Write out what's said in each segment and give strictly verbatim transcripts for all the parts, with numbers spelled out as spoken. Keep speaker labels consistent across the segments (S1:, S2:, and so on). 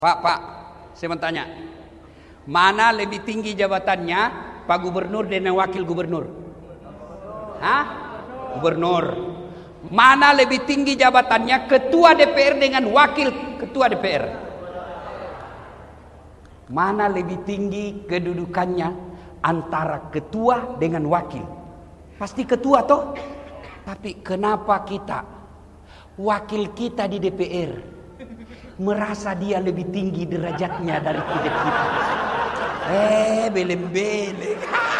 S1: Pak, Pak, saya mau tanya, mana lebih tinggi jabatannya, Pak Gubernur dan Wakil Gubernur? Hah? Gubernur. Mana lebih tinggi jabatannya, Ketua D P R dengan Wakil Ketua D P R? Mana lebih tinggi kedudukannya antara Ketua dengan Wakil? Pasti Ketua toh? Tapi kenapa kita, Wakil kita di D P R, merasa dia lebih tinggi derajatnya dari kita? Eh, beleng-beleng.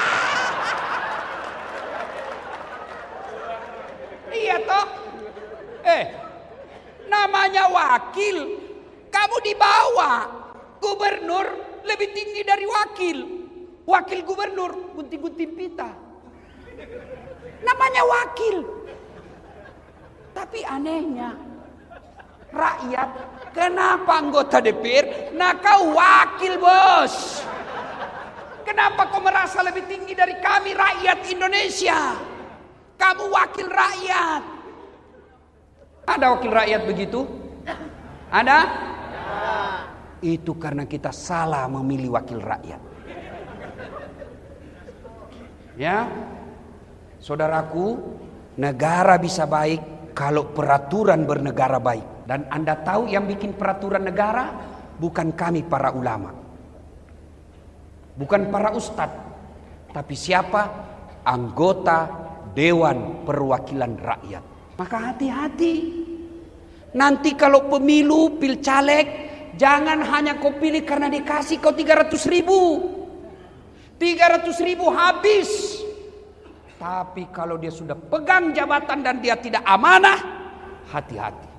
S1: Iya toh? Eh, namanya wakil, kamu di bawah. Gubernur lebih tinggi dari wakil. Wakil gubernur gunting-gunting pita. Namanya wakil. Tapi anehnya, rakyat, kenapa anggota D P R? Nah kau wakil bos. Kenapa kau merasa lebih tinggi dari kami rakyat Indonesia? Kamu wakil rakyat. Ada wakil rakyat begitu? Ada? Itu karena kita salah memilih wakil rakyat. Ya, saudaraku, negara bisa baik kalau peraturan bernegara baik. Dan Anda tahu yang bikin peraturan negara bukan kami para ulama, bukan para ustadz, tapi siapa? Anggota Dewan Perwakilan Rakyat. Maka hati-hati. Nanti kalau pemilu, pilcaleg, jangan hanya kau pilih karena dikasih kau tiga ratus ribu. tiga ratus ribu habis. Tapi kalau dia sudah pegang jabatan dan dia tidak amanah, hati-hati.